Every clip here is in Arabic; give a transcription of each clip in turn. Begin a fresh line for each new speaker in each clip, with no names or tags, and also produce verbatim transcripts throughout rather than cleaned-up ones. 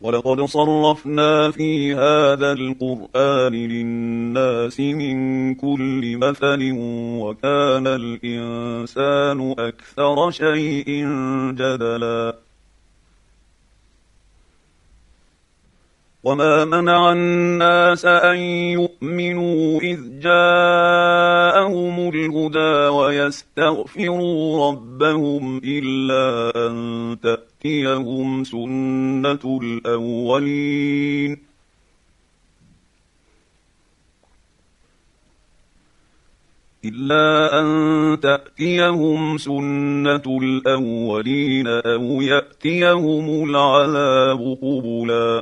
ولقد صرفنا في هذا القرآن للناس من كل مثل وكان الإنسان أكثر شيء جدلا وما منع الناس أن يؤمنوا إذ جاءهم الهدى ويستغفروا ربهم إلا أن تأتيهم سنة الأولين إلا أن تأتيهم سنة الأولين أو يأتيهم العذاب قبلا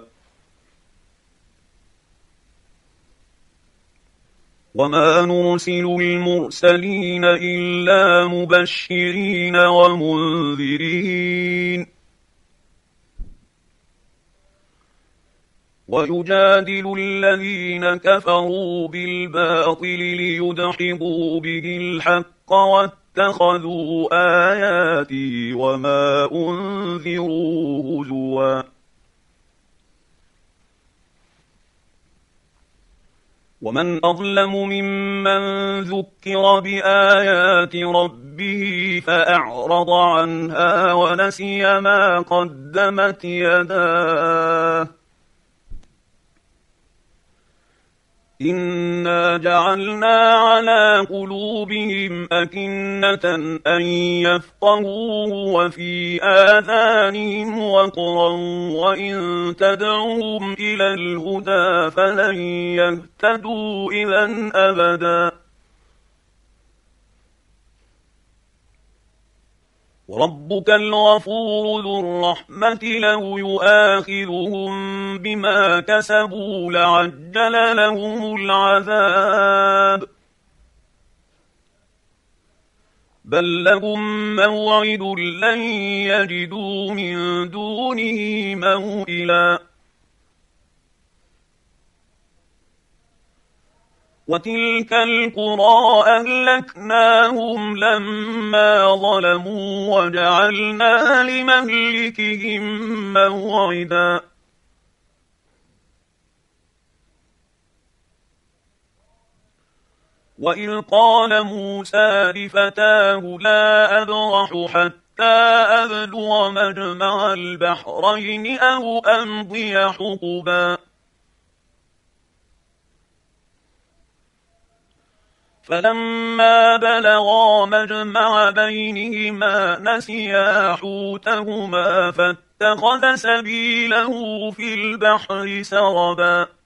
وما نرسل المرسلين إلا مبشرين ومنذرين ويجادل الذين كفروا بالباطل ليدحضوا به الحق واتخذوا آياتي وما أنذروا هزوا ومن أظلم ممن ذكر بآيات ربه فأعرض عنها ونسي ما قدمت يداه إنا جعلنا على قلوبهم أكنة أن يفقهوه وفي آذانهم وقرا وإن تدعوهم إلى الهدى فلن يهتدوا إذا أبدا وربك الغفور ذو الرحمة لو يؤاخذهم بما كسبوا لعجل لهم العذاب بل لهم موعد لن يجدوا من دونه موئلا وتلك القرى أهلكناهم لما ظلموا وجعلنا لمهلكهم موعدا وإذ قال موسى لفتاه لا أبرح حتى أبلغ مجمع البحرين أو أمضي حقبا فلما بلغا مجمع بينهما نسيا حوتهما فاتخذ سبيله في البحر سربا